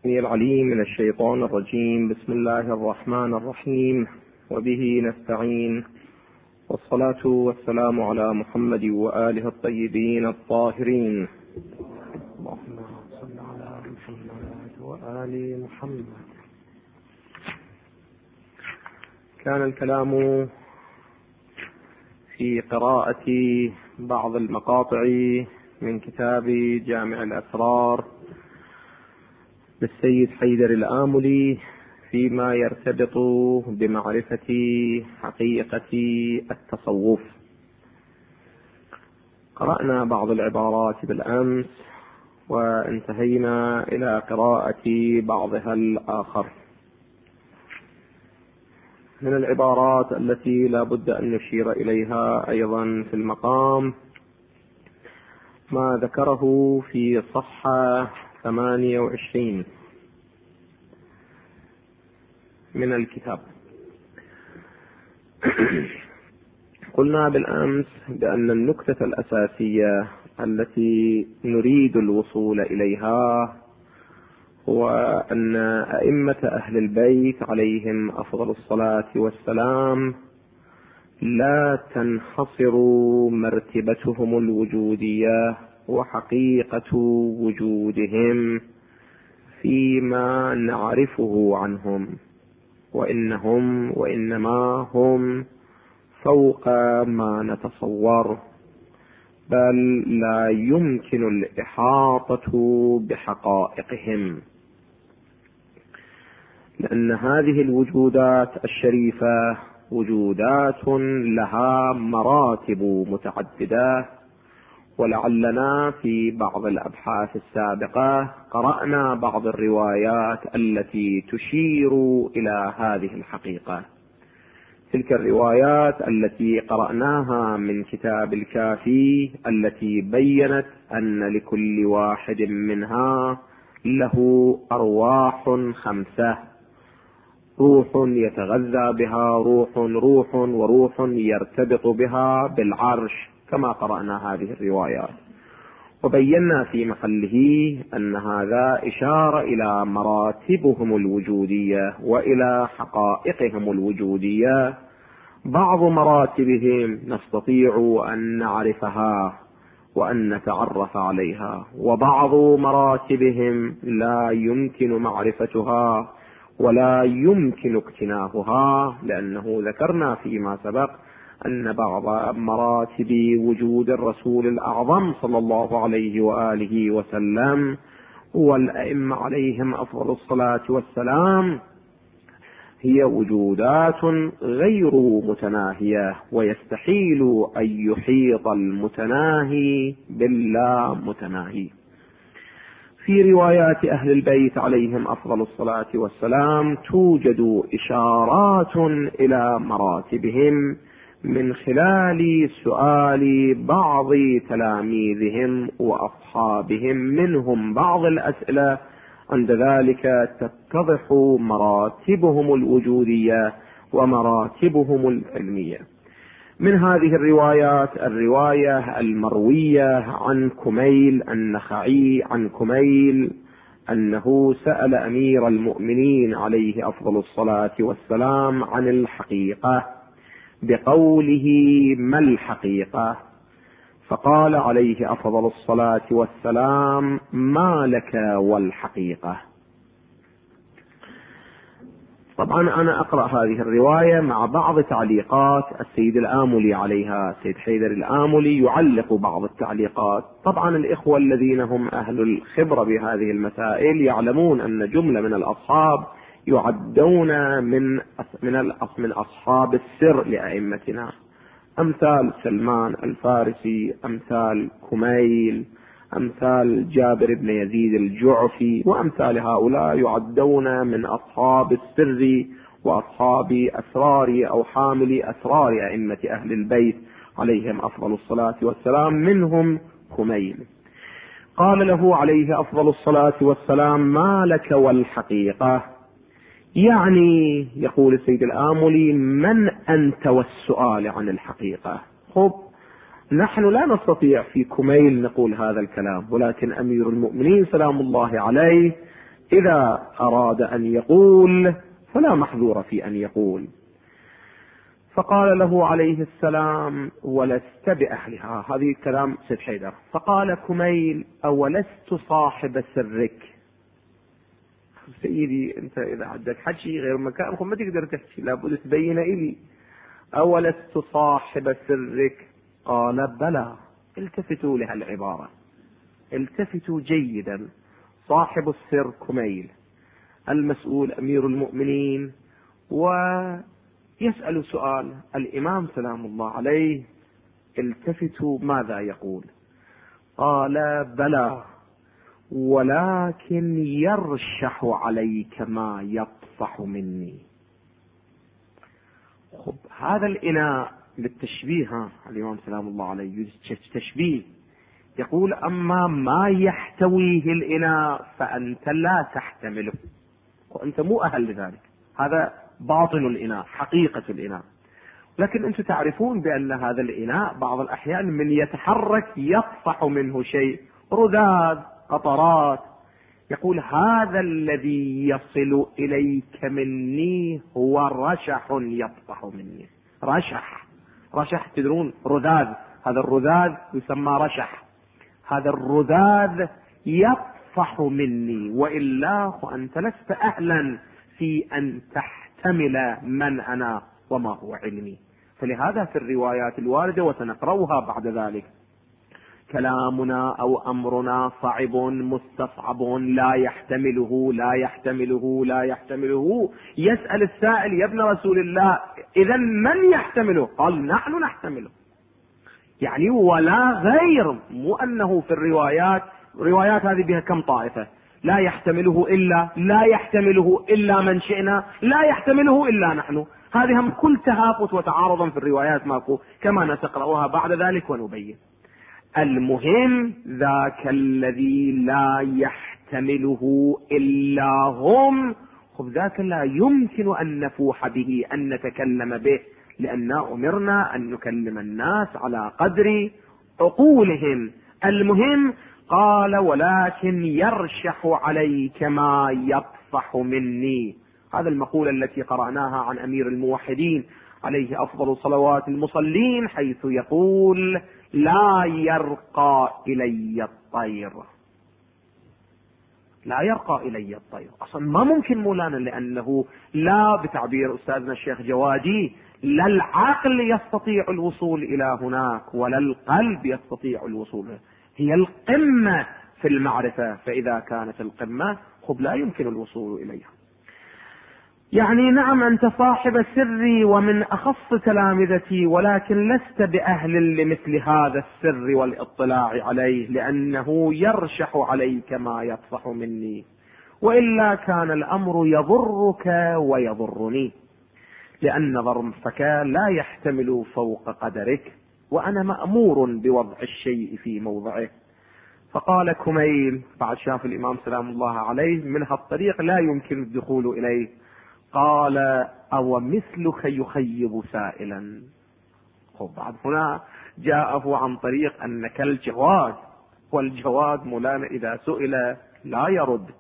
السميع العليم من الشيطان الرجيم. بسم الله الرحمن الرحيم، وبه نستعين، والصلاة والسلام على محمد وآله الطيبين الطاهرين. اللهم صل على محمد وآل محمد. كان الكلام في قراءة بعض المقاطع من كتاب جامع الأسرار للسيد حيدر الآملي فيما يرتبط بمعرفة حقيقة التصوف. قرأنا بعض العبارات بالأمس وانتهينا إلى قراءة بعضها الآخر. من العبارات التي لا بد أن نشير إليها أيضا في المقام ما ذكره في صفحة 28 من الكتاب. قلنا بالأمس بأن النكتة الأساسية التي نريد الوصول إليها هو أن أئمة أهل البيت عليهم أفضل الصلاة والسلام لا تنحصر مرتبتهم الوجودية وحقيقة وجودهم فيما نعرفه عنهم، وإنما هم فوق ما نتصور، بل لا يمكن الإحاطة بحقائقهم، لأن هذه الوجودات الشريفة وجودات لها مراتب متعددة. ولعلنا في بعض الأبحاث السابقة قرأنا بعض الروايات التي تشير إلى هذه الحقيقة. تلك الروايات التي قرأناها من كتاب الكافي التي بيّنت أن لكل واحد منها له أرواح 5، روح يتغذى بها روح وروح يرتبط بها بالعرش، كما قرأنا هذه الروايات. وبينا في محله أن هذا إشارة إلى مراتبهم الوجودية وإلى حقائقهم الوجودية. بعض مراتبهم نستطيع أن نعرفها وأن نتعرف عليها، وبعض مراتبهم لا يمكن معرفتها ولا يمكن اكتنافها، لأنه ذكرنا فيما سبق أن بعض مراتب وجود الرسول الأعظم صلى الله عليه وآله وسلم والأئمة عليهم أفضل الصلاة والسلام هي وجودات غير متناهية، ويستحيل أن يحيط المتناهي باللا متناهي. في روايات أهل البيت عليهم أفضل الصلاة والسلام توجد إشارات إلى مراتبهم من خلال سؤال بعض تلاميذهم وأصحابهم منهم بعض الأسئلة. عند ذلك تتضح مراتبهم الوجودية ومراتبهم العلمية. من هذه الروايات الرواية المروية عن كميل النخعي عن كميل أنه سأل أمير المؤمنين عليه أفضل الصلاة والسلام عن الحقيقة بقوله: ما الحقيقة؟ فقال عليه أفضل الصلاة والسلام: ما لك والحقيقة؟ طبعا أنا أقرأ هذه الرواية مع بعض تعليقات السيد الآملي عليها. السيد حيدر الآملي يعلق بعض التعليقات. طبعا الإخوة الذين هم أهل الخبرة بهذه المسائل يعلمون أن جملة من الأصحاب يعدون من أصحاب السر لأئمتنا، أمثال سلمان الفارسي، أمثال كميل، أمثال جابر بن يزيد الجعفي، وأمثال هؤلاء يعدون من أصحاب السر وأصحاب أسرار أو حامل أسرار أئمة أهل البيت عليهم أفضل الصلاة والسلام، منهم كميل. قال له عليه أفضل الصلاة والسلام: ما لك والحقيقة؟ يعني يقول السيد الآملي: من أنت والسؤال عن الحقيقة؟ خب نحن لا نستطيع في كميل نقول هذا الكلام، ولكن أمير المؤمنين سلام الله عليه إذا أراد أن يقول فلا محذور في أن يقول. فقال له عليه السلام: ولست بأهلها. هذه كلام سيد حيدر. فقال كميل: أولست صاحب سرك؟ سيدي أنت إذا عندك حكي غير مكانكم ما تقدر تحكي، لابد تبين إلي. أولست صاحب سرك؟ قال: بلى. التفتوا لها العبارة، التفتوا جيدا. صاحب السر كميل، المسؤول أمير المؤمنين، ويسأل سؤال الإمام سلام الله عليه. التفتوا ماذا يقول؟ قال: بلى، ولكن يرشح عليك ما يطفح مني. خب هذا الإناء بالتشبيه، الإمام سلام الله عليه تشبيه، يقول: أما ما يحتويه الإناء فأنت لا تحتمله، وأنت مو أهل لذلك. هذا باطن الإناء، حقيقة الإناء. لكن أنتم تعرفون بأن هذا الإناء بعض الأحيان من يتحرك يطفح منه شيء، رذاذ، قطرات. يقول: هذا الذي يصل إليك مني هو رشح يطفح مني. رشح تدرون رذاذ، هذا الرذاذ يسمى رشح. هذا الرذاذ يطفح مني، وإلا فأنت لست أهلا في أن تحتمل من أنا وما هو علمي. فلهذا في الروايات الواردة وسنقرأها بعد ذلك: كلامنا أو أمرنا صعب مستصعب لا يحتمله لا يحتمله لا يحتمله. يسأل السائل: يا ابن رسول الله، إذا من يحتمله؟ قال: نحن نحتمله. يعني ولا غير، مو أنه في الروايات هذه بها كم طائفة: لا يحتمله إلا من شئنا، لا يحتمله إلا نحن. هذه هم كل تهافت وتعارضا في الروايات ماكو، كما نتقرأها بعد ذلك ونبين. المهم ذاك الذي لا يحتمله إلا هم، ذاك لا يمكن أن نفوح به، أن نتكلم به، لأننا أمرنا أن نكلم الناس على قدر عقولهم. المهم قال: ولكن يرشح عليك ما يطفح مني. هذا المقولة التي قرأناها عن أمير الموحدين عليه أفضل صلوات المصلين، حيث يقول: لا يرقى إلي الطير. لا يرقى إلي الطير، أصلا ما ممكن مولانا، لأنه لا، بتعبير أستاذنا الشيخ جوادي، لا العقل يستطيع الوصول إلى هناك ولا القلب يستطيع الوصول. هي القمة في المعرفة، فإذا كانت القمة لا يمكن الوصول إليها. يعني نعم أنت صاحب سري ومن أخص تلامذتي، ولكن لست بأهل لمثل هذا السر والاطلاع عليه، لأنه يرشح عليك ما يطفح مني، وإلا كان الأمر يضرك ويضرني، لأن ظرفك لا يحتمل فوق قدرك، وأنا مأمور بوضع الشيء في موضعه. فقال كميل بعد شاف الإمام سلام الله عليه من هالطريق لا يمكن الدخول إليه، قال: أو مثلك يخيب سائلا. بعد هنا جاءه عن طريق أنك الجواد، والجواد مولانا إذا سئل لا يرد.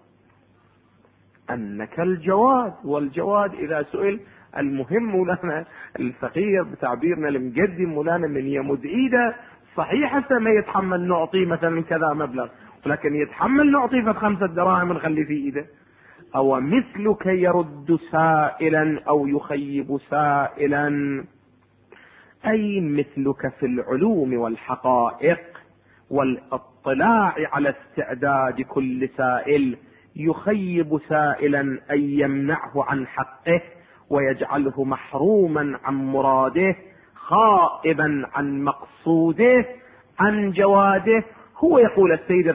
أنك الجواد، والجواد إذا سئل. المهم مولانا الفقير بتعبيرنا المقدم مولانا من يمد إيده صحيح ما يتحمل نعطي مثلا كذا مبلغ، ولكن يتحمل نعطي في 5 دراهم نخلي في إيده. أو مثلك يرد سائلا أو يخيب سائلا، أي مثلك في العلوم والحقائق والاطلاع على استعداد كل سائل، يخيب سائلا أي يمنعه عن حقه ويجعله محروما عن مراده، خائبا عن مقصوده، عن جواده. هو يقول السيد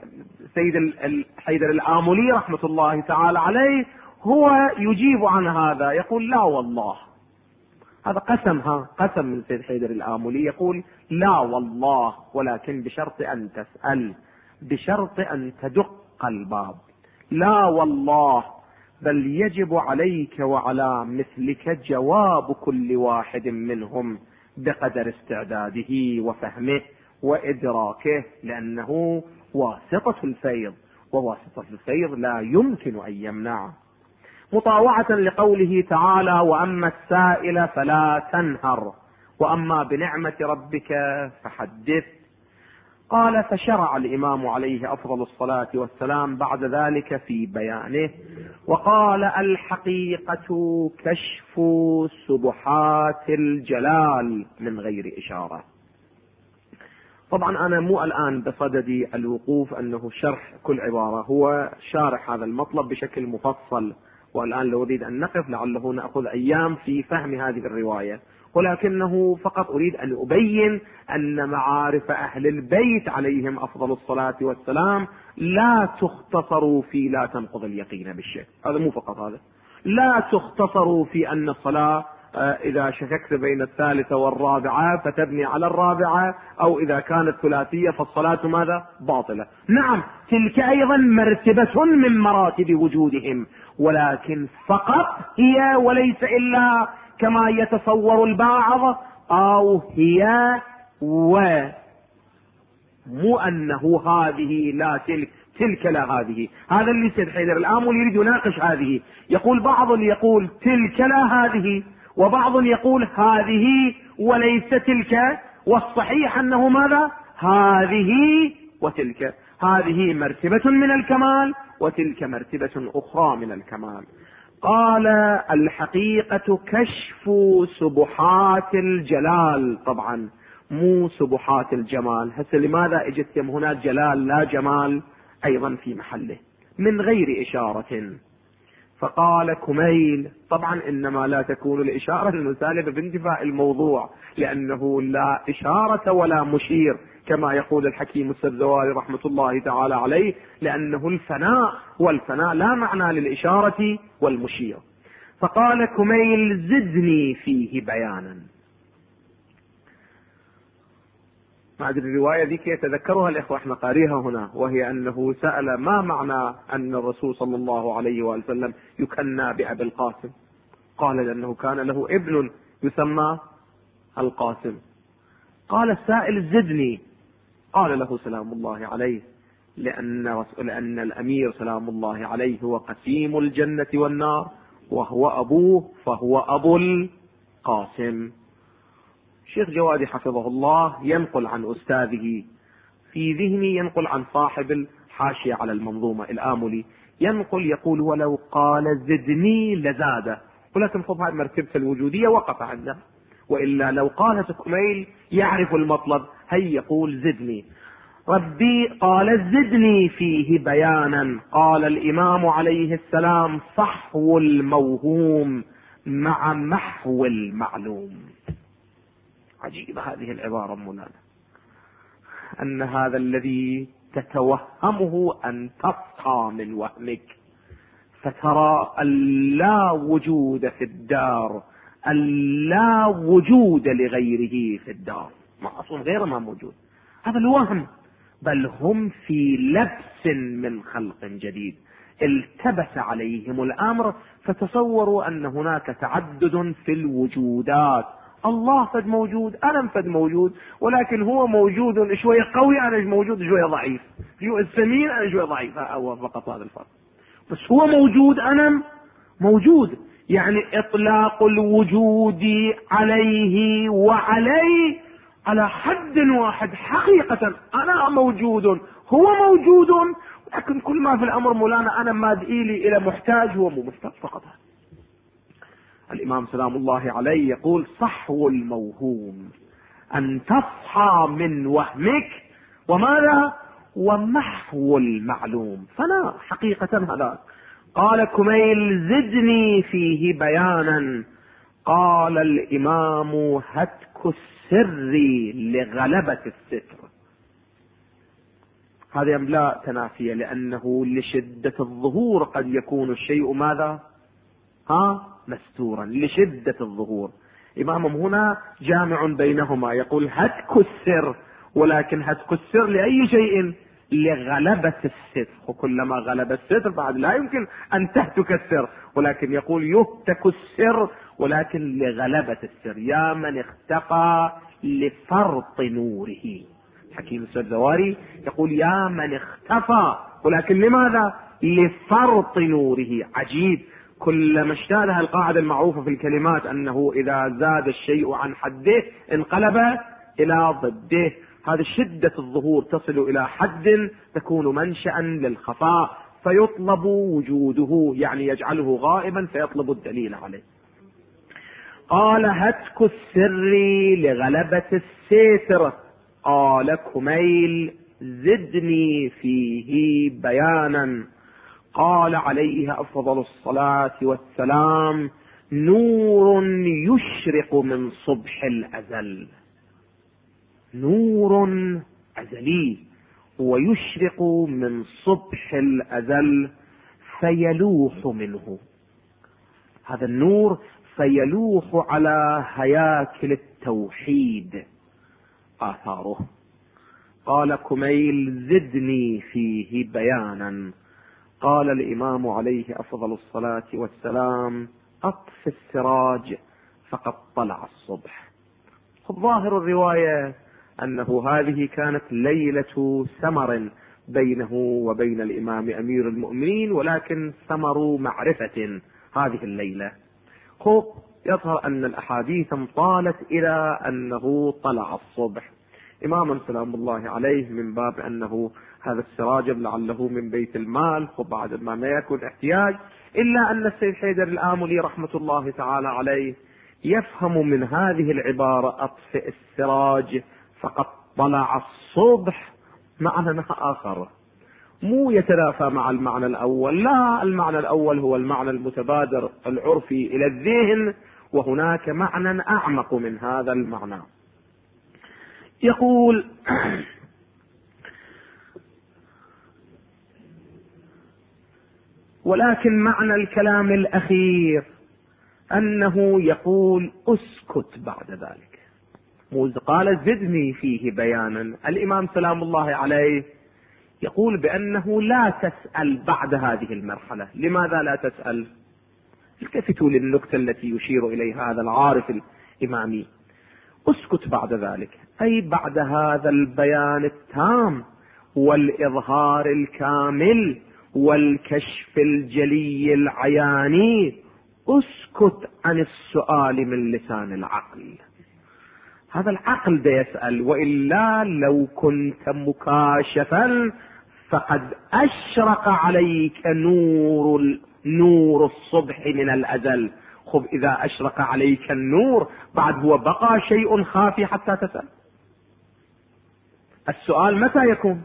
حيدر الآملي رحمة الله تعالى عليه، هو يجيب عن هذا، يقول: لا والله. هذا قسم من سيد حيدر الآملي، يقول: لا والله، ولكن بشرط أن تسأل، بشرط أن تدق الباب. لا والله، بل يجب عليك وعلى مثلك جواب كل واحد منهم بقدر استعداده وفهمه وإدراكه، لأنه واسطة الفيض، وواسطة السير لا يمكن أن يمنع. مطاوعة لقوله تعالى: وأما السائل فلا تنهر وأما بنعمة ربك فحدث. قال: فشرع الإمام عليه أفضل الصلاة والسلام بعد ذلك في بيانه وقال: الحقيقة كشف سبحات الجلال من غير إشارة. طبعا أنا مو الآن بصدد الوقوف أنه شرح كل عبارة، هو شارح هذا المطلب بشكل مفصل، والآن لو أريد أن نقف لعله نأخذ أيام في فهم هذه الرواية، ولكنه فقط أريد أن أبين أن معارف أهل البيت عليهم أفضل الصلاة والسلام لا تختصر في لا تنقض اليقين بالشك. هذا مو فقط هذا، لا تختصر في أن الصلاة إذا شككت بين الثالثة والرابعة فتبني على الرابعة، أو إذا كانت ثلاثية فالصلاة ماذا؟ باطلة. نعم، تلك أيضا مرتبة من مراتب وجودهم، ولكن فقط هي وليس إلا كما يتصور البعض، أو هي ومو أنه هذه لا تلك لا هذه. هذا اللي سيد حيدر الآملي يريد يناقش هذه. يقول بعض يقول تلك لا هذه، وبعض يقول هذه وليس تلك، والصحيح أنه ماذا؟ هذه وتلك. هذه مرتبة من الكمال وتلك مرتبة أخرى من الكمال. قال: الحقيقة كشف سبحات الجلال. طبعا مو سبحات الجمال. هسه لماذا اجت هناك جلال لا جمال؟ ايضا في محله من غير اشارة. فقال كميل: طبعا انما لا تكون الاشارة المسالبة بانتفاء الموضوع، لانه لا اشارة ولا مشير كما يقول الحكيم السبزواري رحمة الله تعالى عليه، لانه الفناء، والفناء لا معنى للاشارة والمشير. فقال كميل: زدني فيه بيانا. ما أدري الرواية ذيك يتذكرها الإخوة، احنا قاريها هنا، وهي أنه سأل: ما معنى أن الرسول صلى الله عليه وسلم يكنى بأبي القاسم؟ قال: لأنه كان له ابن يسمى القاسم. قال السائل: زدني. قال له سلام الله عليه: لأن الأمير سلام الله عليه هو قسيم الجنة والنار، وهو أبوه فهو أبو القاسم. الشيخ جوادي حفظه الله ينقل عن أستاذه، في ذهني ينقل عن صاحب الحاشية على المنظومة الآملي، يقول: ولو قال زدني لزاده، ولكن خذ هذه مرتبة الوجودية وقف عنها، وإلا لو قالت كميل يعرف المطلب، هي يقول زدني. ربي قال: زدني فيه بيانا. قال الإمام عليه السلام: صحو الموهوم مع محو المعلوم. عجيبة هذه العبارة مولانا، أن هذا الذي تتوهمه أن تصحى من وهمك فترى اللا وجود في الدار، اللا وجود لغيره في الدار، ما أصلا غير ما موجود، هذا الوهم، بل هم في لبس من خلق جديد. التبس عليهم الأمر فتصوروا أن هناك تعدد في الوجودات. الله فد موجود، أنا فد موجود، ولكن هو موجود شوية قوي، أنا موجود شوية ضعيف، السمين أنا شوية ضعيف، هو فقط هذا الفرق. بس هو موجود، أنا موجود، يعني إطلاق الوجود عليه وعليه على حد واحد. حقيقة أنا موجود، هو موجود، لكن كل ما في الأمر مولانا أنا ما دئيلي إلى محتاج، هو مو محتاج فقط. الإمام سلام الله عليه يقول: صحو الموهوم، أن تصحى من وهمك، وماذا؟ ومحو المعلوم. فلا حقيقة هذا. قال كميل: زدني فيه بيانا. قال الإمام: هتك السر لغلبة الستر. هذا لا تنافي، لأنه لشدة الظهور قد يكون الشيء ماذا؟ مستورا لشدة الظهور. إمامهم هنا جامع بينهما، يقول هتك السر، ولكن هتك السر لأي شيء؟ لغلبة الستر، وكلما غلب الستر بعد لا يمكن أن تهتك السر، ولكن يقول يهتك السر ولكن لغلبة السر. يا من اختفى لفرط نوره. حكيم السبزواري يقول: يا من اختفى ولكن لماذا؟ لفرط نوره. عجيب، كلما اشتادها القاعدة المعروفة في الكلمات أنه إذا زاد الشيء عن حده انقلب إلى ضده. هذه شدة الظهور تصل إلى حد تكون منشأ للخفاء فيطلب وجوده، يعني يجعله غائبا فيطلب الدليل عليه. قال هتك السر لغلبة الستر. قال كميل زدني فيه بيانا. قال عليه أفضل الصلاة والسلام نور يشرق من صبح الأزل. نور أزلي ويشرق من صبح الأزل فيلوح منه. هذا النور فيلوح على هياكل التوحيد آثاره. قال كميل زدني فيه بيانا. قال الإمام عليه أفضل الصلاة والسلام أطف السراج فقد طلع الصبح. ظاهر الرواية أنه هذه كانت ليلة سمر بينه وبين الإمام أمير المؤمنين، ولكن سمر معرفة هذه الليلة. يظهر أن الأحاديث انطالت إلى أنه طلع الصبح. إماما سلام الله عليه من باب أنه هذا السراج لعله من بيت المال وبعد ما يكون احتياج، إلا أن السيد حيدر الآملي رحمة الله تعالى عليه يفهم من هذه العبارة أطفئ السراج فقد طلع الصبح معنى آخر مو يتنافى مع المعنى الأول. لا، المعنى الأول هو المعنى المتبادر العرفي إلى الذهن، وهناك معنى أعمق من هذا المعنى. يقول ولكن معنى الكلام الأخير أنه يقول أسكت بعد ذلك. قال زدني فيه بيانا. الإمام سلام الله عليه يقول بأنه لا تسأل بعد هذه المرحلة. لماذا لا تسأل؟ التفتوا للنكتة التي يشير إليها هذا العارف الإمامي. اسكت بعد ذلك أي بعد هذا البيان التام والإظهار الكامل والكشف الجلي العياني، اسكت عن السؤال من لسان العقل. هذا العقل ده يسأل، وإلا لو كنت مكاشفا فقد أشرق عليك نور الصبح من الأزل. خب إذا أشرق عليك النور بعد هو بقى شيء خافي حتى تسأل؟ السؤال متى يكون؟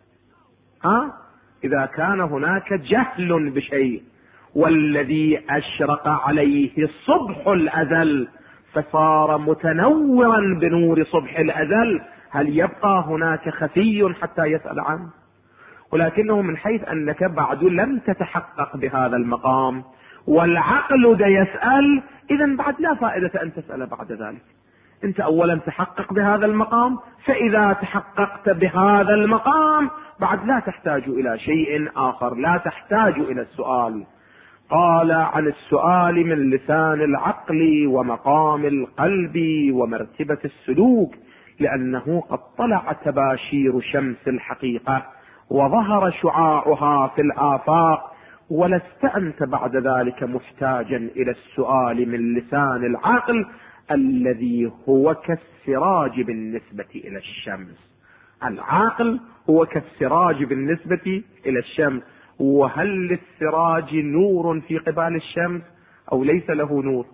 إذا كان هناك جهل بشيء، والذي أشرق عليه صبح الأزل فصار متنورا بنور صبح الأزل، هل يبقى هناك خفي حتى يسأل عنه؟ ولكنه من حيث أنك بعد لم تتحقق بهذا المقام والعقل ده يسأل، إذن بعد لا فائدة أن تسأل بعد ذلك. أنت أولا تحقق بهذا المقام، فإذا تحققت بهذا المقام بعد لا تحتاج إلى شيء آخر، لا تحتاج إلى السؤال. قال عن السؤال من لسان العقل ومقام القلب ومرتبة السلوك، لأنه قد طلع تباشير شمس الحقيقة وظهر شعاعها في الآفاق، ولست أنت بعد ذلك محتاجا إلى السؤال من لسان العقل الذي هو كالسراج بالنسبة إلى الشمس. العقل هو كالسراج بالنسبة إلى الشمس. وهل للسراج نور في قبال الشمس أو ليس له نور؟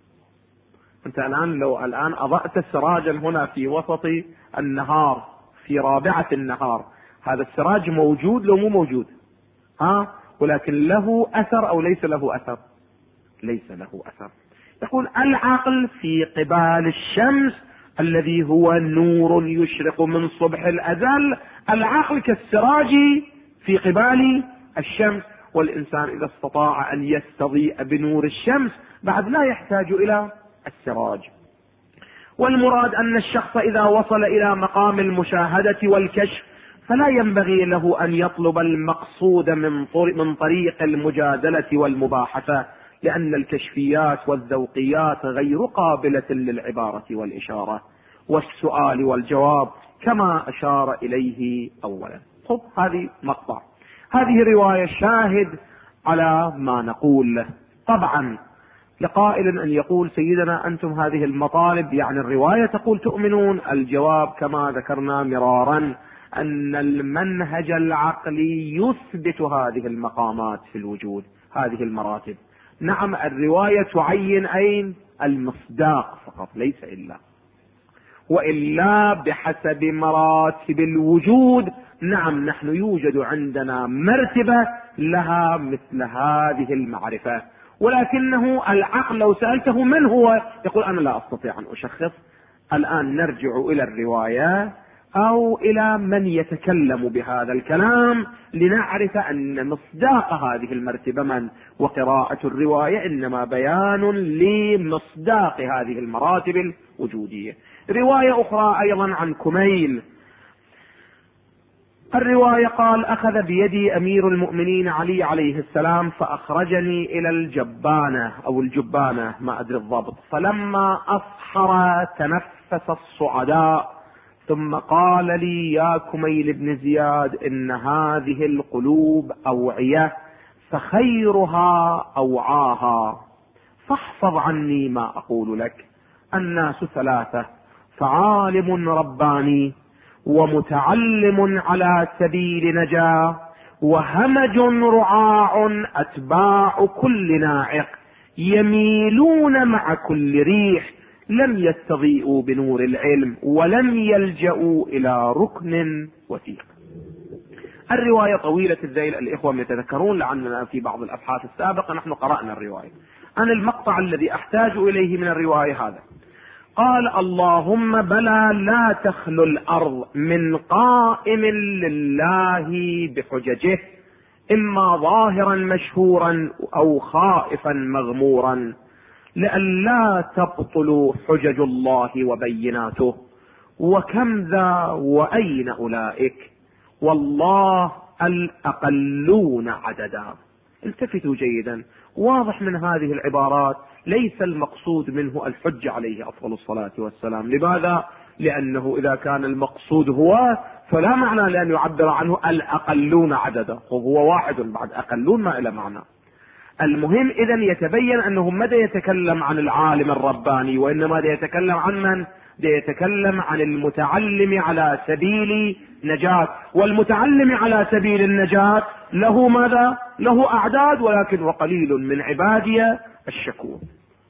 أنت لو الآن أضأت سراجا هنا في وسط النهار في رابعة النهار، هذا السراج موجود لو مو موجود؟ ولكن له أثر أو ليس له أثر؟ ليس له أثر. يقول العقل في قبال الشمس الذي هو نور يشرق من صبح الأزل، العقل كالسراج في قبال الشمس، والإنسان إذا استطاع أن يستضيء بنور الشمس بعد لا يحتاج إلى السراج. والمراد أن الشخص إذا وصل إلى مقام المشاهدة والكشف فلا ينبغي له أن يطلب المقصود من طريق المجادلة والمباحثة، لأن الكشفيات والذوقيات غير قابلة للعبارة والإشارة والسؤال والجواب كما أشار إليه أولا. هذه مقطع. هذه رواية شاهد على ما نقول. طبعا لقائل أن يقول سيدنا أنتم هذه المطالب، يعني الرواية تقول تؤمنون. الجواب كما ذكرنا مرارا أن المنهج العقلي يثبت هذه المقامات في الوجود، هذه المراتب. نعم الرواية تعين أين المصداق فقط ليس إلا، وإلا بحسب مراتب الوجود نعم نحن يوجد عندنا مرتبة لها مثل هذه المعرفة، ولكنه العقل لو سألته من هو يقول أنا لا أستطيع أن أشخص. الآن نرجع إلى الرواية أو إلى من يتكلم بهذا الكلام لنعرف أن مصداق هذه المرتبة من، وقراءة الرواية إنما بيان لمصداق هذه المراتب الوجودية. رواية أخرى أيضا عن كميل، الرواية قال أخذ بيدي أمير المؤمنين علي عليه السلام فأخرجني إلى الجبانة أو الجبانة ما أدري الضبط، فلما أصحر تنفس الصعداء ثم قال لي يا كميل بن زياد إن هذه القلوب أوعية فخيرها أوعاها، فاحفظ عني ما أقول لك. الناس ثلاثة، فعالم رباني، ومتعلم على سبيل نجاة، وهمج رعاع أتباع كل ناعق، يميلون مع كل ريح، لم يستضيئوا بنور العلم ولم يلجأوا إلى ركن وثيق. الرواية طويلة الذيل، الإخوة يتذكرون لعلنا في بعض الأبحاث السابقة نحن قرأنا الرواية. أنا المقطع الذي أحتاج إليه من الرواية هذا: قال اللهم بلى لا تخلو الأرض من قائم لله بحججه، إما ظاهرا مشهورا أو خائفا مغمورا، لئلا تبطل حجج الله وبيناته، وكم ذا وأين أولئك، والله الأقلون عددا. التفتوا جيدا، واضح من هذه العبارات ليس المقصود منه الحج عليه أفضل الصلاة والسلام. لماذا؟ لأنه إذا كان المقصود هو فلا معنى لأن يعبر عنه الأقلون عددا، وهو واحد بعد أقلون ما إلى معنى. المهم إذن يتبين أنه ماذا يتكلم عن العالم الرباني، وإنما يتكلم عن من؟ يتكلم عن المتعلم على سبيل نجاة، والمتعلم على سبيل النجاة له ماذا؟ له أعداد، ولكن وقليل من عبادي الشكور.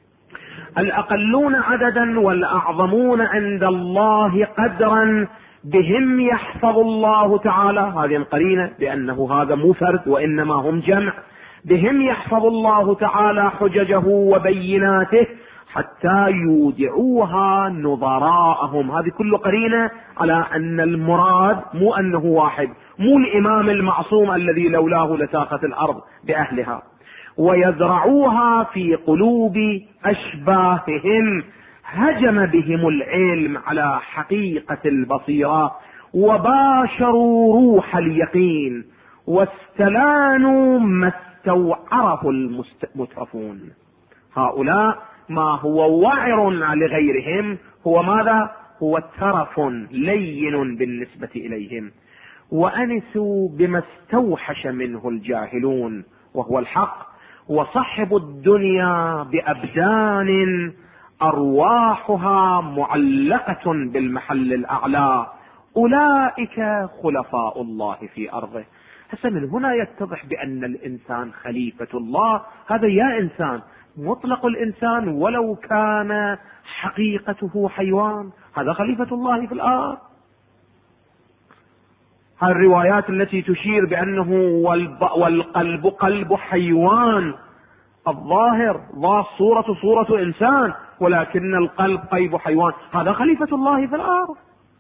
الأقلون عددا والأعظمون عند الله قدرا، بهم يحفظ الله تعالى، هذه القرينة بأنه هذا مو فرد وإنما هم جمع، بهم يحفظ الله تعالى حججه وبيناته حتى يودعوها نظراءهم. هذه كل قرينة على أن المراد مو أنه واحد، مو الإمام المعصوم الذي لولاه لساقت الأرض بأهلها، ويزرعوها في قلوب أشباههم، هجم بهم العلم على حقيقة البصيرة، وباشروا روح اليقين، واستلانوا ما استوعره المترفون. هؤلاء ما هو وعر لغيرهم هو ماذا؟ هو ترف لين بالنسبة إليهم، وأنسوا بما استوحش منه الجاهلون وهو الحق، وصحبوا الدنيا بأبدان أرواحها معلقة بالمحل الأعلى، أولئك خلفاء الله في أرضه. هسه من هنا يتضح بأن الإنسان خليفة الله. هذا يا إنسان مطلق الإنسان ولو كان حقيقته حيوان، هذا خليفة الله في الأرض. هذه الروايات التي تشير بأنه والقلب قلب حيوان، الظاهر ظاهر صورة إنسان، ولكن القلب قلب حيوان، هذا خليفة الله في الأرض،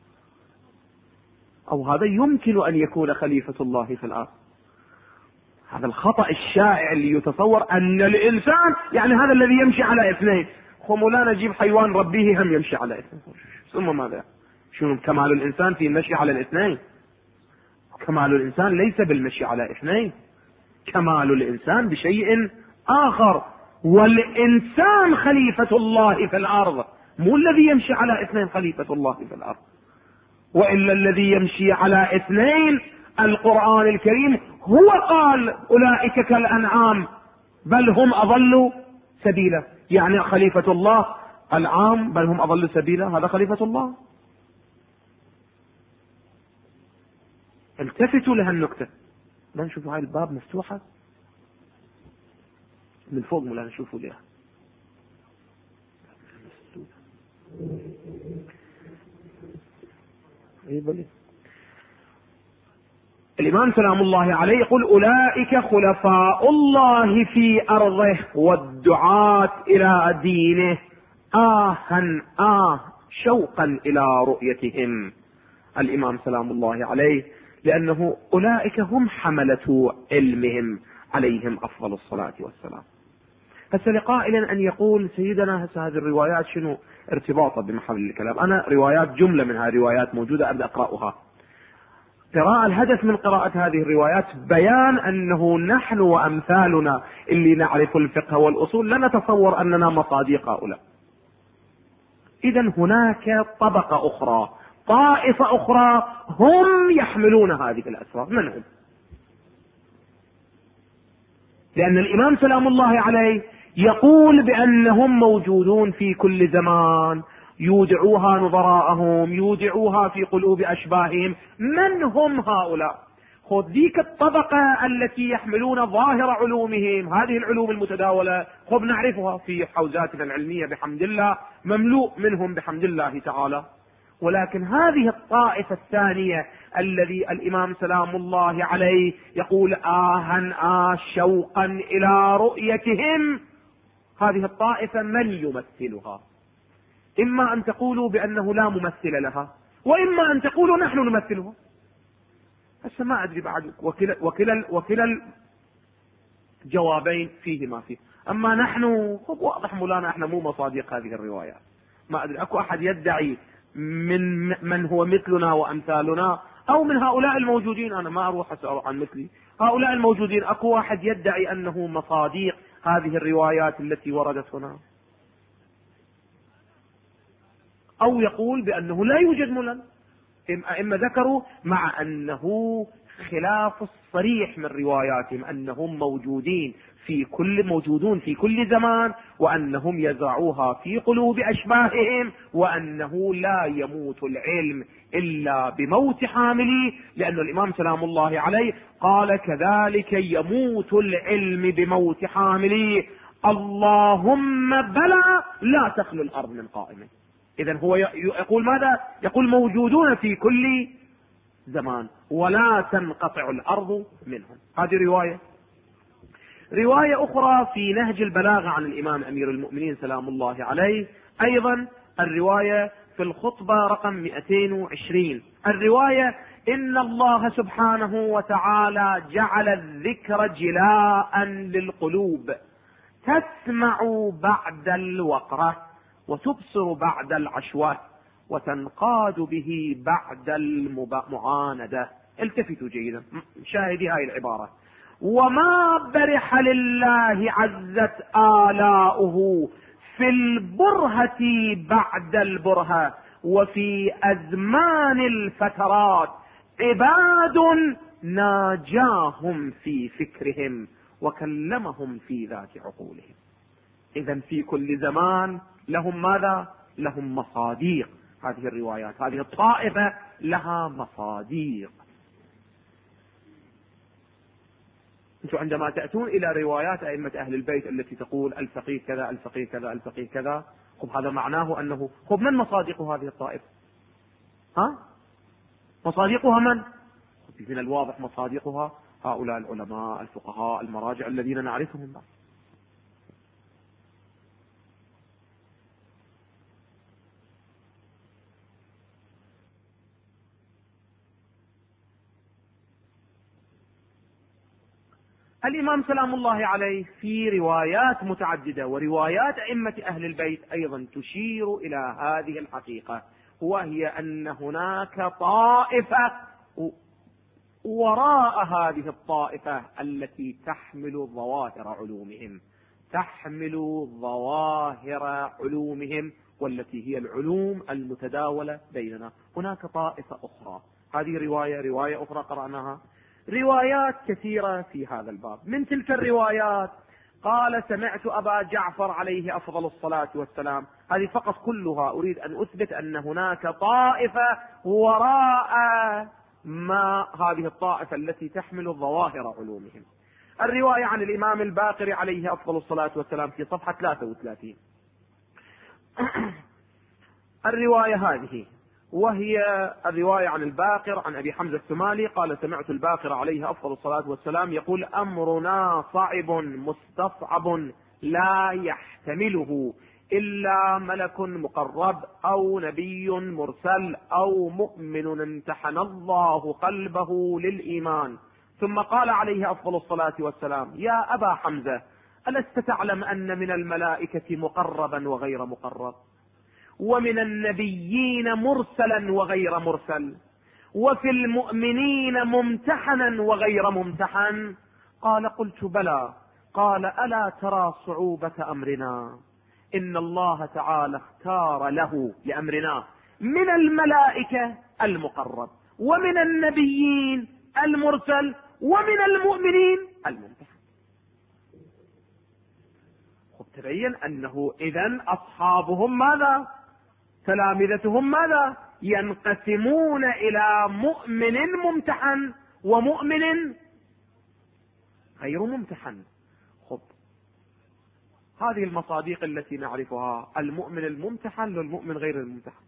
أو هذا يمكن أن يكون خليفة الله في الأرض. هذا الخطأ الشائع اللي يتصور أن الإنسان يعني هذا الذي يمشي على اثنين، خمولا نجيب حيوان ربيه هم يمشي على اثنين، ثم ماذا؟ شنو كمال الإنسان في المشي على الاثنين؟ كمال الإنسان ليس بالمشي على اثنين، كمال الإنسان بشيء آخر، والإنسان خليفة الله في الأرض، مو الذي يمشي على اثنين خليفة الله في الأرض. وإلا الذي يمشي على اثنين القرآن الكريم هو قال أولئك كالأنعام بل هم أضلوا سبيلا، يعني خليفة الله العام بل هم أضلوا سبيلا هذا خليفة الله. التفتوا لها النكتة. ما نشوفوا هاي الباب مفتوحة من فوق ولا نشوفوا لها. الإمام سلام الله عليه يقول أولئك خلفاء الله في أرضه والدعاة إلى دينه شوقا إلى رؤيتهم. الإمام سلام الله عليه لأنه أولئك هم حملة علمهم عليهم أفضل الصلاة والسلام. هسه لقائل أن يقول سيدنا هسه هذه الروايات شنو ارتباطها بمحل الكلام؟ أنا روايات جملة منها روايات موجودة أبدأ أقرأها. قراءة الهدف من قراءة هذه الروايات بيان أنه نحن وأمثالنا اللي نعرف الفقه والأصول لا نتصور أننا مصادق هؤلاء. إذن هناك طبقة أخرى، طائفة أخرى هم يحملون هذه الأسرار. من هم؟ لأن الإمام سلام الله عليه يقول بأنهم موجودون في كل زمان، يودعوها نظراءهم، يودعوها في قلوب أشباههم. من هم هؤلاء؟ خذ ذيك الطبقة التي يحملون ظاهر علومهم، هذه العلوم المتداولة خذ نعرفها في حوزاتنا العلمية بحمد الله، مملوء منهم بحمد الله تعالى. ولكن هذه الطائفة الثانية الذي الإمام سلام الله عليه يقول شوقا إلى رؤيتهم، هذه الطائفة من يمثلها؟ إما أن تقولوا بأنه لا ممثل لها، وإما أن تقولوا نحن نمثلها. هسه ما أدري بعد، وكلا الجوابين فيه ما فيه. أما نحن واضح مولانا احنا مو مصادق هذه الروايات. ما أدري أكو أحد يدعي من هو مثلنا وأمثالنا أو من هؤلاء الموجودين، أنا ما أروح أسأل عن مثلي، هؤلاء الموجودين أكو واحد يدعي أنه مصادق هذه الروايات التي وردت هنا، أو يقول بأنه لا يوجد ملل. أئمة ذكروا مع أنه خلاف الصريح من رواياتهم أنهم موجودون في كل زمان، وأنهم يزرعوها في قلوب أشباههم، وأنه لا يموت العلم إلا بموت حامله، لأن الإمام سلام الله عليه قال كذلك يموت العلم بموت حامله. اللهم بلى لا تخلو الأرض من قائمه. إذن هو يقول ماذا؟ يقول موجودون في كل زمان ولا تنقطع الأرض منهم. هذه رواية أخرى في نهج البلاغة عن الإمام أمير المؤمنين سلام الله عليه، أيضا الرواية في الخطبة رقم 220. الرواية إن الله سبحانه وتعالى جعل الذكر جلاء للقلوب، تسمع بعد الوقرة وتبصر بعد العشوة وتنقاد به بعد المعاندة. التفتوا جيدا، شاهدي هاي العبارة: وما برح لله عزت آلاؤه في البرهة بعد البرهة وفي أزمان الفترات عباد ناجاهم في فكرهم وكلمهم في ذات عقولهم. إذن في كل زمان لهم ماذا؟ لهم مصاديق. هذه الروايات، هذه الطائفة لها مصاديق. انتم عندما تأتون إلى روايات أئمة أهل البيت التي تقول الفقيه كذا الفقيه كذا الفقيه كذا، هذا معناه أنه من مصادق هذه الطائفة؟ مصادقها من؟ من الواضح مصادقها هؤلاء العلماء الفقهاء المراجع الذين نعرفهم بعد. الإمام سلام الله عليه في روايات متعددة وروايات أئمة أهل البيت أيضا تشير إلى هذه الحقيقة، وهي أن هناك طائفة وراء هذه الطائفة التي تحمل ظواهر علومهم والتي هي العلوم المتداولة بيننا. هناك طائفة أخرى، هذه رواية أخرى قرأناها روايات كثيرة في هذا الباب. من تلك الروايات قال سمعت أبا جعفر عليه أفضل الصلاة والسلام. هذه فقط كلها أريد أن أثبت أن هناك طائفة وراء ما هذه الطائفة التي تحمل ظواهر علومهم. الرواية عن الإمام الباقر عليه أفضل الصلاة والسلام في صفحة 33. الرواية هذه وهي الرواية عن الباقر عن أبي حمزة الثمالي قال سمعت الباقر عليه أفضل الصلاة والسلام يقول أمرنا صعب مستصعب لا يحتمله إلا ملك مقرب أو نبي مرسل أو مؤمن امتحن الله قلبه للإيمان. ثم قال عليه أفضل الصلاة والسلام يا أبا حمزة ألست تعلم أن من الملائكة مقربا وغير مقرب، ومن النبيين مرسلا وغير مرسل، وفي المؤمنين ممتحنا وغير ممتحن؟ قال قلت بلى. قال ألا ترى صعوبة أمرنا؟ إن الله تعالى اختار له لأمرنا من الملائكة المقرب، ومن النبيين المرسل، ومن المؤمنين الممتحن. تبين أنه إذن أصحابهم ماذا؟ تلامذتهم ماذا؟ ينقسمون إلى مؤمن ممتحن ومؤمن غير ممتحن. خب هذه المصادق التي نعرفها، المؤمن الممتحن والمؤمن غير الممتحن.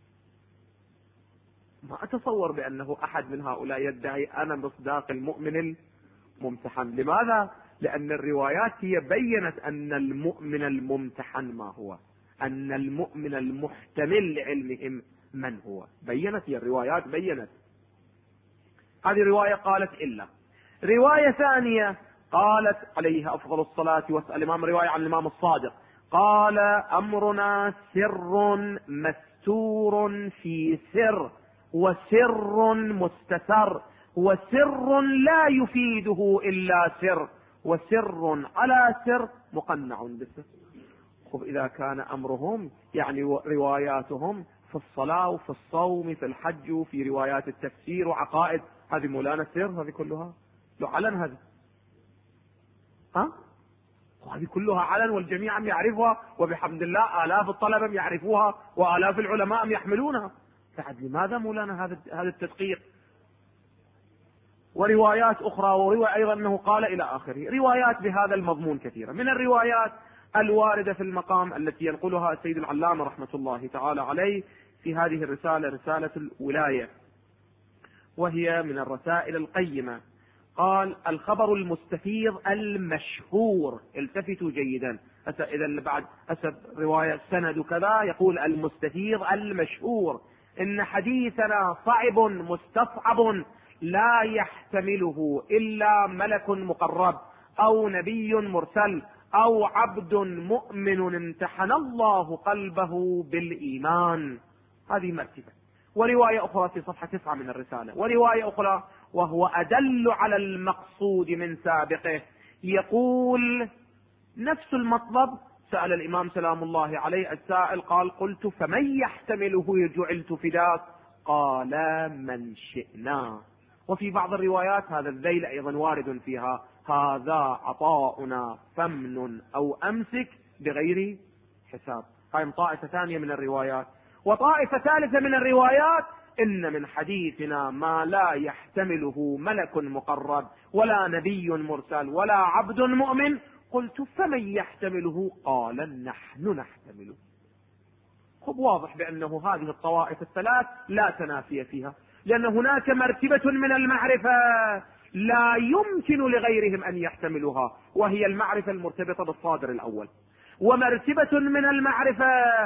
ما أتصور بأنه أحد من هؤلاء يدعي أنا مصداق المؤمن الممتحن. لماذا؟ لأن الروايات هي بيّنت أن المؤمن الممتحن ما هو، أن المؤمن المحتمل لعلمهم من هو. بيّنت هي الروايات بيّنت. هذه رواية قالت إلا. رواية ثانية قالت عليه أفضل الصلاة والسلام، الإمام رواية عن الإمام الصادق قال أمرنا سر مستور في سر، وسر مستتر، وسر لا يفيده إلا سر، وسر على سر مقنع بالسر. خب إذا كان أمرهم يعني رواياتهم في الصلاة وفي الصوم في الحج وفي روايات التفسير وعقائد، هذه مولانا سر، هذه كلها لو علن هذه وهذه كلها علن والجميع يعرفها، وبحمد الله آلاف الطلبة يعرفوها وآلاف العلماء يحملونها. بعد لماذا مولانا هذا التدقيق؟ وروايات أخرى، ورواية أيضا أنه قال إلى آخره. روايات بهذا المضمون كثيرة. من الروايات الواردة في المقام التي ينقلها السيد العلامة رحمة الله تعالى عليه في هذه الرسالة، رسالة الولاية، وهي من الرسائل القيمة. قال الخبر المستفيض المشهور، التفتوا جيدا، إذا بعد حسب رواية سند كذا يقول المستفيض المشهور إن حديثنا صعب مستصعب لا يحتمله إلا ملك مقرب أو نبي مرسل أو عبد مؤمن امتحن الله قلبه بالإيمان. هذه مرتبة. ورواية أخرى في صفحة 9 من الرسالة، ورواية أخرى وهو أدل على المقصود من سابقه، يقول نفس المطلب. سأل الإمام سلام الله عليه السائل قال قلت فمن يحتمله جعلت فداك؟ قال من شئنا. وفي بعض الروايات هذا الذيل أيضا وارد فيها هذا عطاؤنا فمن أو أمسك بغير حساب. هاي طائفة ثانية من الروايات. وطائفة ثالثة من الروايات إن من حديثنا ما لا يحتمله ملك مقرب ولا نبي مرسل ولا عبد مؤمن. قلت فمن يحتمله؟ قال نحن نحتمله. خب واضح بأنه هذه الطوائف الثلاث لا تنافي فيها، لأن هناك مرتبة من المعرفة لا يمكن لغيرهم أن يحتملها، وهي المعرفة المرتبطة بالصادر الأول. ومرتبة من المعرفة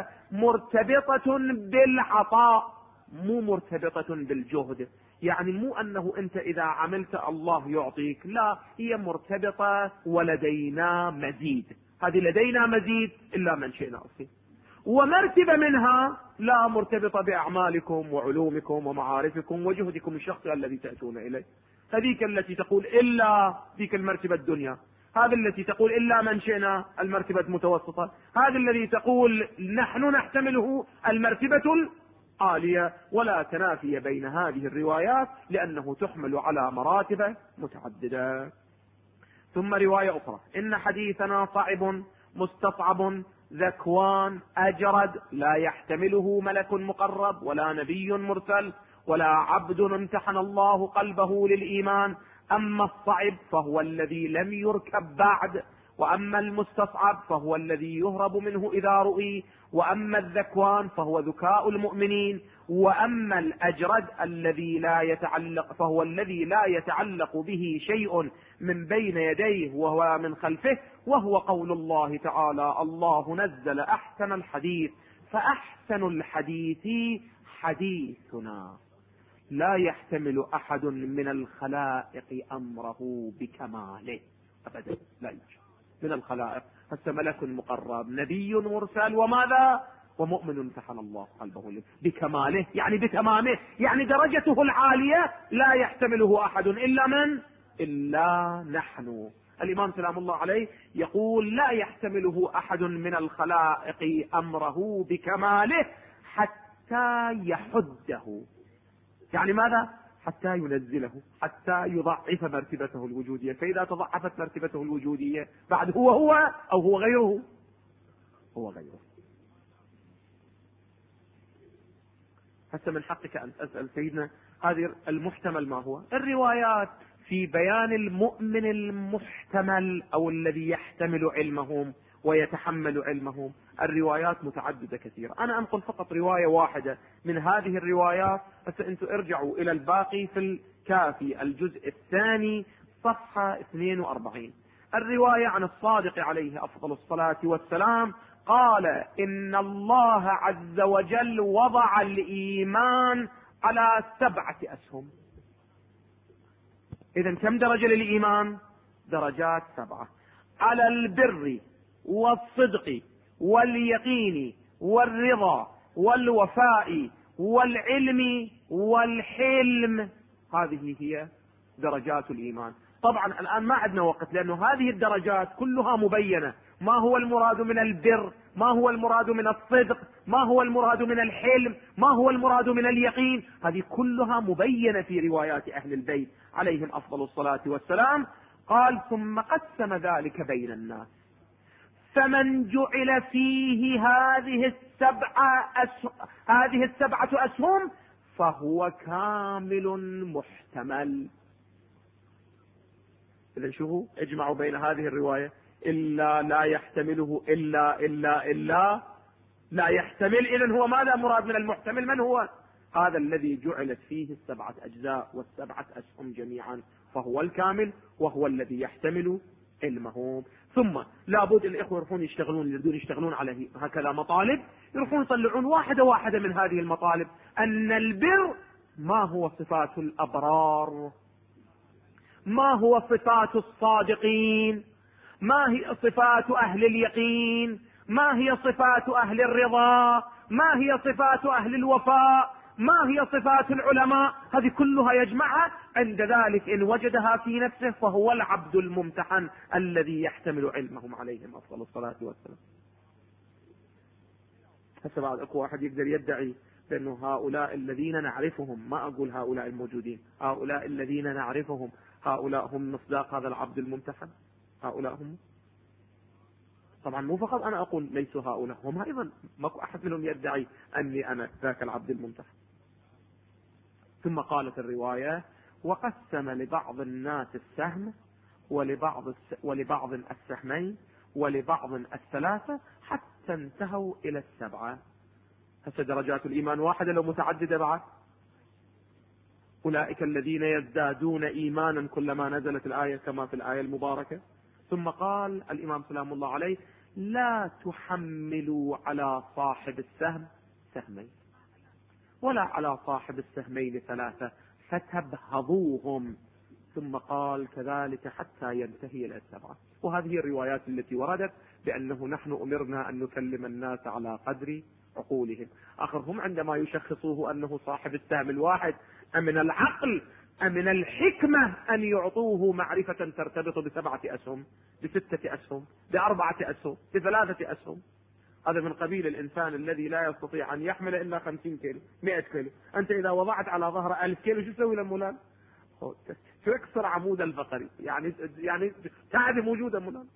مرتبطة بالعطاء، مو مرتبطة بالجهد. يعني مو أنه أنت إذا عملت الله يعطيك، لا، هي مرتبطة ولدينا مزيد. هذه لدينا مزيد إلا من شئنا أصيب. ومرتبة منها لا مرتبطة بأعمالكم وعلومكم ومعارفكم وجهدكم الشخصي الذي تأتون إليه. هذيك التي تقول إلا ذيك المرتبة الدنيا، هذا التي تقول إلا من شئنا المرتبة المتوسطة، هذا الذي تقول نحن نحتمله المرتبة عالية، ولا تنافي بين هذه الروايات لأنه تحمل على مراتب متعددة. ثم رواية أخرى: إن حديثنا صعب مستصعب ذكوان أجرد لا يحتمله ملك مقرب ولا نبي مرسل ولا عبد امتحن الله قلبه للإيمان. أما الصعب فهو الذي لم يركب بعد، وأما المستصعب فهو الذي يهرب منه إذا رؤي، وأما الذكوان فهو ذكاء المؤمنين، وأما الأجرد الذي لا يتعلق فهو الذي لا يتعلق به شيء من بين يديه وهو من خلفه، وهو قول الله تعالى: الله نزل أحسن الحديث فأحسن الحديث حديثنا. لا يحتمل أحد من الخلائق أمره بكماله أبدا، لا يوجد من الخلائق. هسه ملك مقرب، نبي مرسل، وماذا؟ ومؤمن امتحن الله قلبه بكماله، يعني بتمامه، يعني درجته العالية لا يحتمله أحد إلا من؟ إلا نحن. الإمام سلام الله عليه يقول: لا يحتمله أحد من الخلائق أمره بكماله حتى يحده. يعني ماذا؟ حتى ينزله، حتى يضعف مرتبته الوجودية. فإذا تضعفت مرتبته الوجودية بعد هو أو هو غيره؟ هو غيره. هسه من حقك أن تسأل سيدنا هذه المحتمل ما هو؟ الروايات في بيان المؤمن المحتمل أو الذي يحتمل علمهم ويتحمل علمهم، الروايات متعددة كثيرة. أنا أنقل فقط رواية واحدة من هذه الروايات. فأنتم ارجعوا إلى الباقي في الكافي الجزء الثاني صفحة 42. الرواية عن الصادق عليه أفضل الصلاة والسلام قال: إن الله عز وجل وضع الإيمان على 7 أسهم. إذن كم درجة للإيمان؟ درجات 7. على البر والصدق واليقين والرضا والوفاء والعلم والحلم. هذه هي درجات الإيمان. طبعا الآن ما عندنا وقت، لأنه هذه الدرجات كلها مبينة. ما هو المراد من البر، ما هو المراد من الصدق، ما هو المراد من الحلم، ما هو المراد من اليقين، هذه كلها مبينة في روايات أهل البيت عليهم أفضل الصلاة والسلام. قال: ثم قسم ذلك بين الناس، فمن جعل فيه هذه السبعة أسهم فهو كامل محتمل. إذن شوفوا، اجمعوا بين هذه الرواية: إلا لا يحتمله إلا لا يحتمل. إذن هو ماذا مراد من المحتمل؟ من هو؟ هذا الذي جعلت فيه 7 أجزاء و7 أسهم جميعا، فهو الكامل وهو الذي يحتمل علمهم. ثم لابد الإخوة يروحون يشتغلون على هكذا مطالب، يروحون يطلعون واحدة واحدة من هذه المطالب. أن البر ما هو صفات الأبرار، ما هو صفات الصادقين، ما هي صفات أهل اليقين، ما هي صفات أهل الرضا، ما هي صفات أهل الوفاء، ما هي صفات العلماء. هذه كلها يجمعها. عند ذلك إن وجدها في نفسه فهو العبد الممتحن الذي يحتمل علمهم عليهم أفضل الصلاة والسلام. هسه بعد اكو واحد يقدر يدعي بأنه هؤلاء الذين نعرفهم، ما أقول هؤلاء الموجودين، هؤلاء الذين نعرفهم، هؤلاء هم مصداق هذا العبد الممتحن. هؤلاء هم. طبعا مو فقط أنا أقول ليسوا هؤلاء، هم أيضا ماكو أحد منهم يدعي أني أنا ذاك العبد الممتحن. ثم قالت الرواية: وقسم لبعض الناس السهم ولبعض السهمين ولبعض 3 حتى انتهوا إلى 7. هسه درجات الإيمان واحدة لو متعددة بعد؟ أولئك الذين يزدادون إيمانا كلما نزلت الآية كما في الآية المباركة. ثم قال الإمام سلام الله عليه: لا تحملوا على صاحب السهم سهمين ولا على صاحب السهمين 3 فتبهضوهم. ثم قال: كذلك حتى ينتهي إلى 7. وهذه الروايات التي وردت بأنه نحن أمرنا أن نكلم الناس على قدر عقولهم. آخرهم عندما يشخصوه أنه صاحب السهم الواحد، أمن العقل أمن الحكمة أن يعطوه معرفة ترتبط ب7 أسهم، ب6 أسهم، ب4 أسهم، ب3 أسهم. هذا من قبيل الإنسان الذي لا يستطيع أن يحمل إلا 50 كيلو 100 كيلو. أنت إذا وضعت على ظهر 1000 كيلو شو تسوي للمولان؟ تكسر عمود الفقري، يعني تعب موجودة مولان.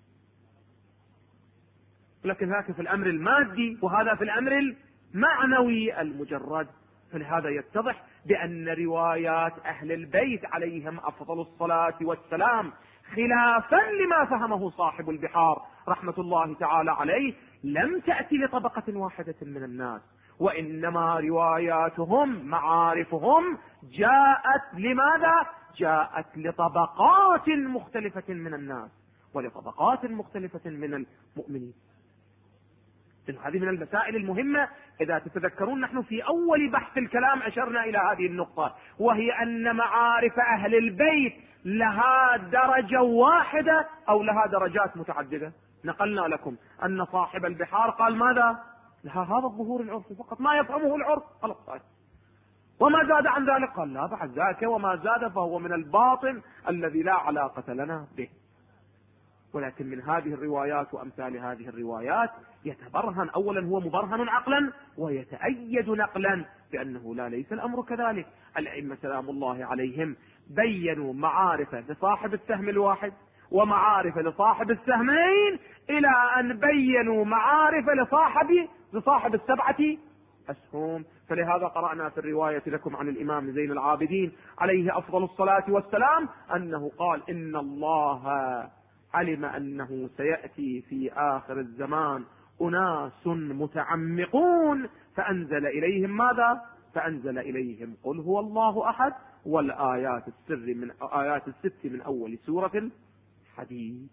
لكن ذاك في الأمر المادي وهذا في الأمر المعنوي المجرد. فلهذا يتضح بأن روايات أهل البيت عليهم أفضل الصلاة والسلام خلافا لما فهمه صاحب البحار رحمة الله تعالى عليه لم تأتي لطبقة واحدة من الناس، وإنما رواياتهم معارفهم جاءت لماذا؟ جاءت لطبقات مختلفة من الناس ولطبقات مختلفة من المؤمنين. هذه من المسائل المهمة. إذا تتذكرون نحن في أول بحث الكلام أشرنا إلى هذه النقطة، وهي أن معارف أهل البيت لها درجة واحدة أو لها درجات متعددة. نقلنا لكم أن صاحب البحار قال ماذا؟ لها هذا الظهور العرفي فقط ما يفهمه العرف خلاص. وما زاد عن ذلك قال لا بعد ذاك وما زاد فهو من الباطن الذي لا علاقة لنا به. ولكن من هذه الروايات وأمثال هذه الروايات يتبرهن أولا هو مبرهن عقلا ويتأيد نقلا بأنه لا ليس الأمر كذلك. الأئمة سلام الله عليهم بينوا معارف لصاحب السهم الواحد ومعارف لصاحب السهمين إلى أن بينوا معارف لصاحب السبعة أسهم. فلهذا قرأنا في الرواية لكم عن الإمام زين العابدين عليه أفضل الصلاة والسلام أنه قال إن الله علم أنه سيأتي في آخر الزمان أناس متعمقون فأنزل إليهم ماذا؟ فأنزل إليهم قل هو الله أحد والآيات الست من أول سورة الحديد.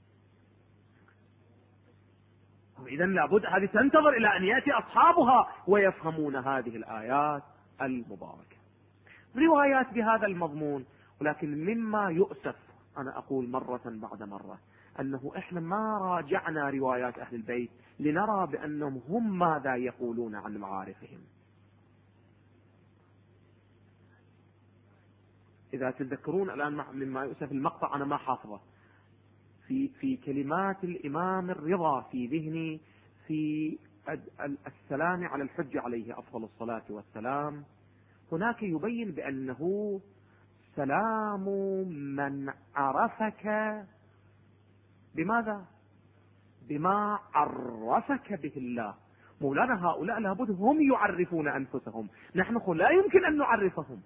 إذن لابد هذه تنتظر إلى أن يأتي أصحابها ويفهمون هذه الآيات المباركة. روايات بهذا المضمون. ولكن مما يؤسف أنا أقول مرة بعد مرة أنه إحنا ما راجعنا روايات أهل البيت لنرى بأنهم هم ماذا يقولون عن معارفهم. إذا تذكرون الآن مما يؤسف المقطع أنا ما حافظه في كلمات الإمام الرضا في ذهني في السلام على الحج عليه أفضل الصلاة والسلام. هناك يبين بأنه سلام من عرفك بماذا؟ بما عرفك به الله. مولانا هؤلاء لابد هم يعرفون أنفسهم، نحن لا يمكن أن نعرفهم.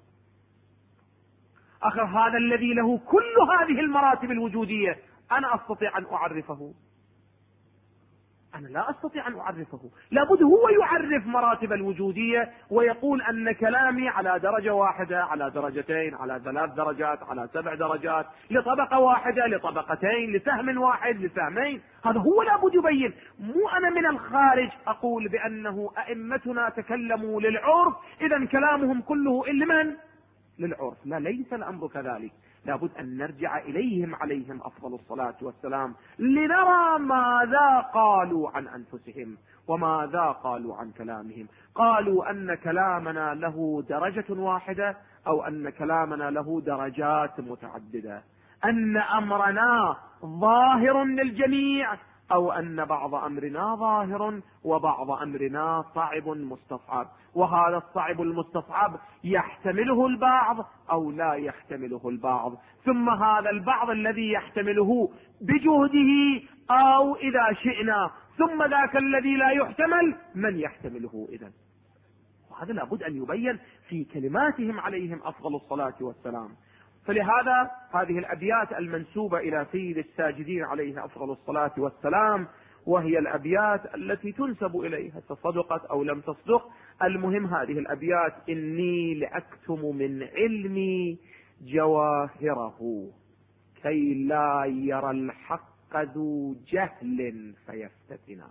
آخر هذا الذي له كل هذه المراتب الوجودية أنا أستطيع أن أعرفه؟ أنا لا أستطيع أن أعرفه. لابد هو يعرف مراتب الوجودية ويقول أن كلامي على درجة واحدة، على درجتين، على 3 درجات، على 7 درجات، لطبقة واحدة، لطبقتين، لسهم واحد، لسهمين. هذا هو لابد يبين. مو أنا من الخارج أقول بأنه أئمتنا تكلموا للعرف إذن كلامهم كله إلا من؟ للعرف. لا، ليس الأمر كذلك. لابد أن نرجع إليهم عليهم أفضل الصلاة والسلام لنرى ماذا قالوا عن أنفسهم وماذا قالوا عن كلامهم. قالوا أن كلامنا له درجة واحدة أو أن كلامنا له درجات متعددة، أن أمرنا ظاهر للجميع أو أن بعض أمرنا ظاهر وبعض أمرنا صعب مستصعب، وهذا الصعب المستصعب يحتمله البعض أو لا يحتمله البعض، ثم هذا البعض الذي يحتمله بجهده أو إذا شئنا، ثم ذاك الذي لا يحتمل من يحتمله إذن. وهذا لابد أن يبين في كلماتهم عليهم أفضل الصلاة والسلام. فلهذا هذه الأبيات المنسوبة إلى سيد الساجدين عليه أفضل الصلاة والسلام، وهي الأبيات التي تنسب إليها صدقت أو لم تصدق، المهم هذه الأبيات: إني لأكتم من علمي جواهره كي لا يرى الحق ذو جهل فيفتتنا.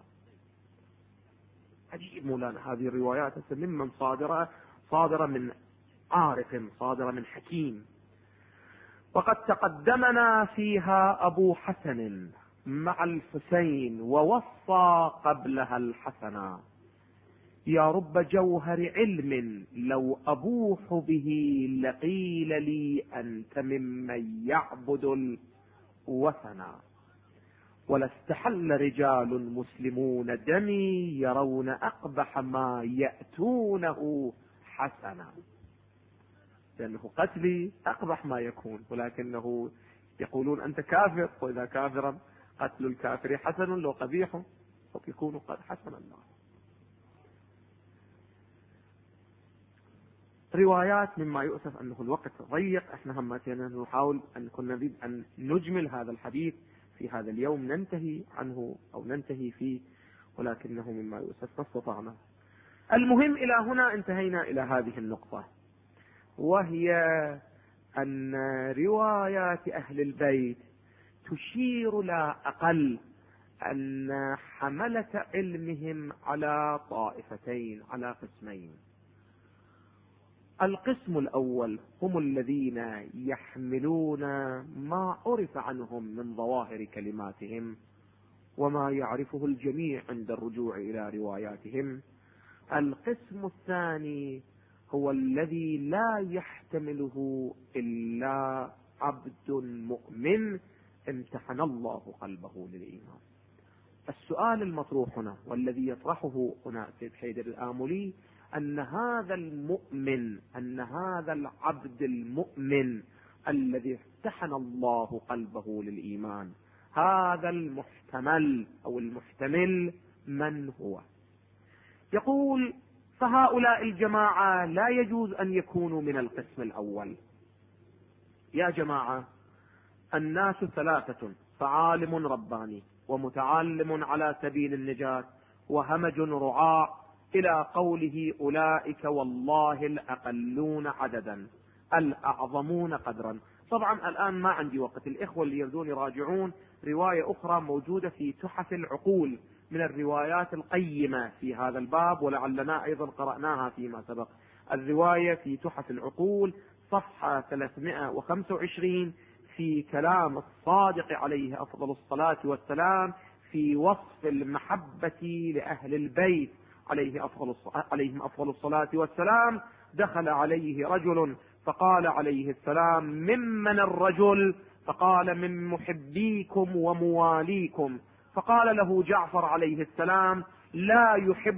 عجيب مولانا هذه الروايات ممن صادرة من عارف، صادرة من حكيم. وقد تقدمنا فيها أبو حسن مع الحسين ووصى قبلها الحسنا: يا رب جوهر علم لو أبوح به لقيل لي أنت ممن يعبد الوثنا. ولا استحل رجال مسلمون دمي يرون أقبح ما يأتونه حسنا، لأنه قتلي أقبح ما يكون، ولكنه يقولون أنت كافر، وإذا كافرا قتل الكافر حسن لو قبيح يكون قد حسنا له. روايات، مما يؤسف أنه الوقت ضيق، احنا همتنا نحاول أن كنا نريد أن نجمل هذا الحديث في هذا اليوم ننتهي عنه أو ننتهي فيه، ولكنه مما يؤسف ما استطعنا. المهم إلى هنا انتهينا إلى هذه النقطة، وهي أن روايات أهل البيت تشير لا أقل أن حملة علمهم على طائفتين، على قسمين. القسم الأول هم الذين يحملون ما عرف عنهم من ظواهر كلماتهم وما يعرفه الجميع عند الرجوع إلى رواياتهم. القسم الثاني هو الذي لا يحتمله إلا عبد مؤمن امتحن الله قلبه للإيمان. السؤال المطروح هنا والذي يطرحه هنا سيد حيدر الآملي أن هذا المؤمن، أن هذا العبد المؤمن الذي امتحن الله قلبه للإيمان، هذا المحتمل أو المحتمل من هو؟ يقول فهؤلاء الجماعة لا يجوز أن يكونوا من القسم الأول. يا جماعة، الناس ثلاثة: فعالم رباني، ومتعلم على سبيل النجاة، وهمج رعاع، إلى قوله أولئك والله الأقلون عددا الأعظمون قدرا. طبعا الآن ما عندي وقت، الإخوة اللي يريدون يراجعون رواية أخرى موجودة في تحف العقول من الروايات القيمة في هذا الباب، ولعلنا أيضا قرأناها فيما سبق. الرواية في تحف العقول صفحة 325 في كلام الصادق عليه أفضل الصلاة والسلام في وصف المحبة لأهل البيت عليهم أفضل الصلاة والسلام. دخل عليه رجل فقال عليه السلام: ممن الرجل؟ فقال: من محبيكم ومواليكم. فقال له جعفر عليه السلام: لا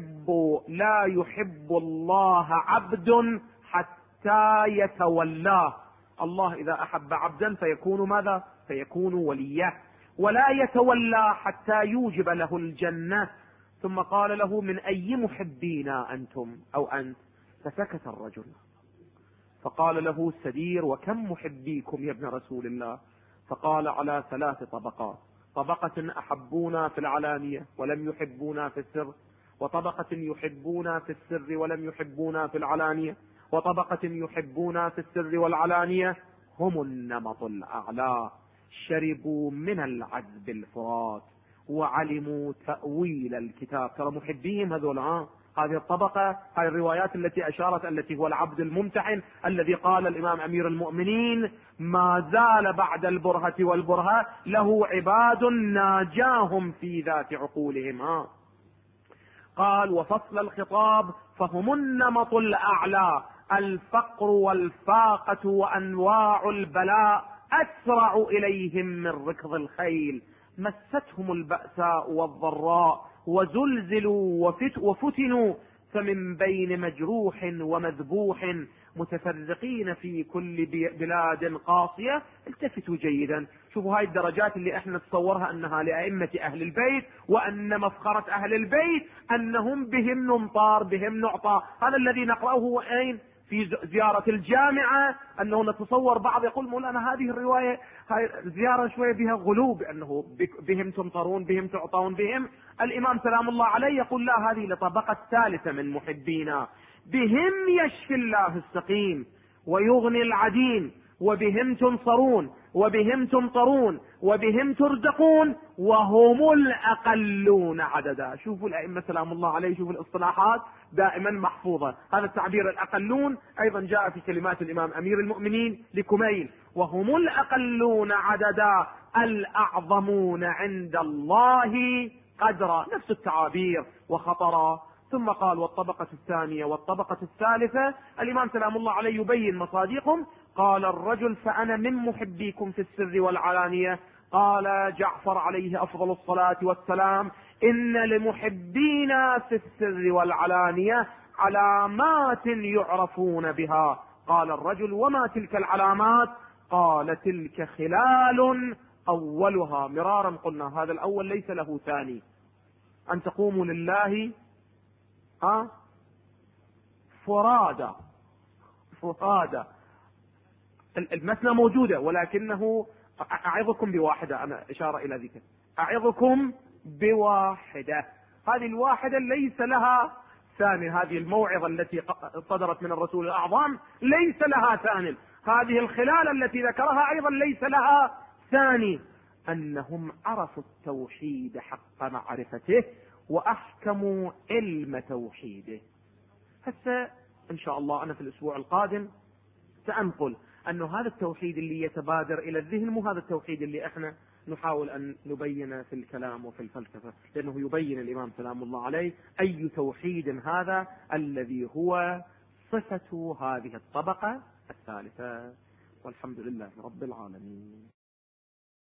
يحب الله عبد حتى يتولاه. الله إذا أحب عبدا فيكون ماذا؟ فيكون وليه، ولا يتولى حتى يوجب له الجنة. ثم قال له: من أي محبينا أنتم أو أنت؟ فسكت الرجل، فقال له السدير: وكم محبيكم يا ابن رسول الله؟ فقال: على 3 طبقات: طبقة أحبونا في العلانية ولم يحبونا في السر، وطبقة يحبونا في السر ولم يحبونا في العلانية، وطبقة يحبونا في السر والعلانية هم النمط الأعلى، شربوا من العذب الفرات وعلموا تأويل الكتاب. ترى محبيهم هذول، هذه الطبقة، هذه الروايات التي أشارت، التي هو العبد الممتحن الذي قال الإمام أمير المؤمنين: ما زال بعد البرهة والبرهة له عباد ناجاهم في ذات عقولهم. قال: وفصل الخطاب فهم النمط الأعلى، الفقر والفاقة وأنواع البلاء أسرع إليهم من ركض الخيل، مستهم البأساء والضراء وزلزلوا وفتنوا، فمن بين مجروح ومذبوح متفرقين في كل بلاد قاصية. التفتوا جيدا، شوفوا هاي الدرجات اللي احنا نتصورها انها لأئمة اهل البيت، وان مفخرة اهل البيت انهم بهم ننطار بهم نعطى. هذا الذي نقرأه اين؟ في زيارة الجامعة، انه نتصور بعض يقول: مولانا هذه الرواية هاي زيارة شوية بها غلو، بانه بهم تمطرون بهم تعطون بهم. الامام سلام الله عليه يقول: لا، هذه لطبقة ثالثة من محبينا، بهم يشفي الله السقيم ويغني العديم، وبهم تنصرون وبهم تمطرون وبهم ترزقون، وهم الأقلون عددا. شوفوا الأئمة سلام الله عليه، شوفوا الاصطلاحات دائما محفوظة. هذا التعبير الأقلون أيضا جاء في كلمات الإمام أمير المؤمنين لكميل: وهم الأقلون عددا الأعظمون عند الله قدرا. نفس التعابير وخطرا. ثم قال: والطبقة الثانية والطبقة الثالثة. الإمام سلام الله عليه يبين مصادقهم. قال الرجل: فأنا من محبيكم في السر والعلانية. قال جعفر عليه أفضل الصلاة والسلام: إن لمحبينا في السر والعلانية علامات يعرفون بها. قال الرجل: وما تلك العلامات؟ قال: تلك خلال أولها، مرارا قلنا هذا الأول ليس له ثاني، أن تقوموا لله فرادى. المثنى موجودة، ولكنه أعظكم بواحدة، أنا إشارة إلى ذلك، أعظكم بواحدة. هذه الواحدة ليس لها ثاني، هذه الموعظة التي صدرت من الرسول الأعظم ليس لها ثاني. هذه الخلال التي ذكرها أيضا ليس لها ثاني، أنهم عرفوا التوحيد حق معرفته وأحكموا علم توحيده. هسه إن شاء الله أنا في الأسبوع القادم سأنقل أنه هذا التوحيد اللي يتبادر إلى الذهن مو هذا التوحيد اللي احنا نحاول أن نبين في الكلام وفي الفلسفة، لأنه يبين الإمام سلام الله عليه أي توحيد هذا الذي هو صفة هذه الطبقة الثالثة. والحمد لله رب العالمين.